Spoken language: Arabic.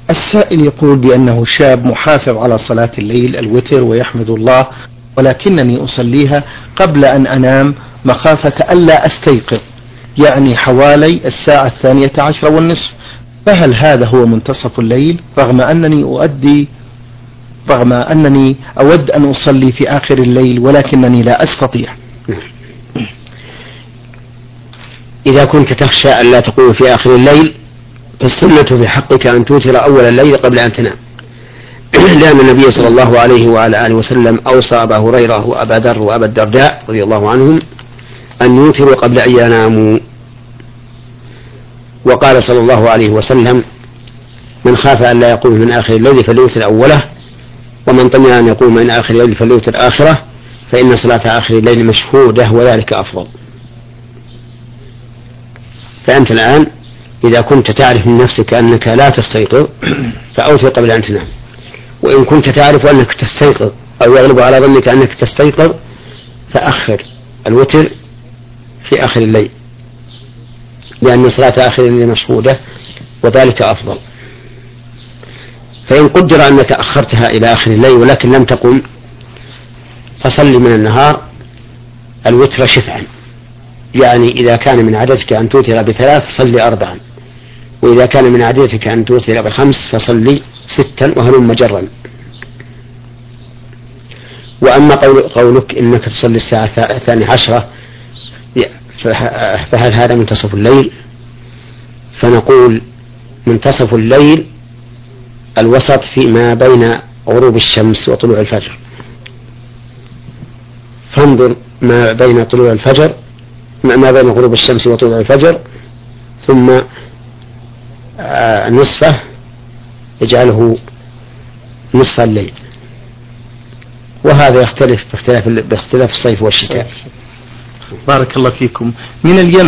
السائل يقول بأنه شاب محافظ على صلاة الليل الوتر ويحمد الله، ولكنني أصليها قبل أن أنام مخافة ألا أستيقظ، يعني حوالي الساعة 12:30، فهل هذا هو منتصف الليل رغم أنني أود أن أصلي في آخر الليل ولكنني لا أستطيع؟ إذا كنت تخشى أن لا تقوم في آخر الليل فالسنة في حقك أن توتر أول الليل قبل أن تنام، لأن النبي صلى الله عليه وعلى آله وسلم أوصى أبا هريرة وأبا ذر وأبا الدرداء رضي الله عنهم أن يوتروا قبل أن يناموا. وقال صلى الله عليه وسلم: من خاف أن لا يقوم من آخر الليل فليوتر أوله، ومن طمع أن يقوم من آخر الليل فليوتر آخره، فإن صلاة آخر الليل مشهودة وذلك أفضل. فأنت الآن إذا كنت تعرف من نفسك أنك لا تستيقظ فأوتر قبل أن تنام، وإن كنت تعرف أنك تستيقظ أو يغلب على ظنك أنك تستيقظ فأخر الوتر في آخر الليل، لأن صلاة آخر الليل مشهودة وذلك أفضل. فإن قدر أنك أخرتها إلى آخر الليل ولكن لم تقم فصل من النهار الوتر شفعا، يعني إذا كان من عددك أن توتر ب3 صلي 4، وإذا كان من عددك أن توتر ب5 فصلي 6 وهلم جرا. وأما قولك إنك تصلي الساعة 12 فهل هذا منتصف الليل؟ فنقول منتصف الليل الوسط فيما بين غروب الشمس وطلوع الفجر، فانظر ما بين طلوع الفجر ما بين غروب الشمس وطلوع الفجر ثم نصفه اجعله نصف الليل، وهذا يختلف باختلاف الصيف والشتاء. بارك الله فيكم. من اليمن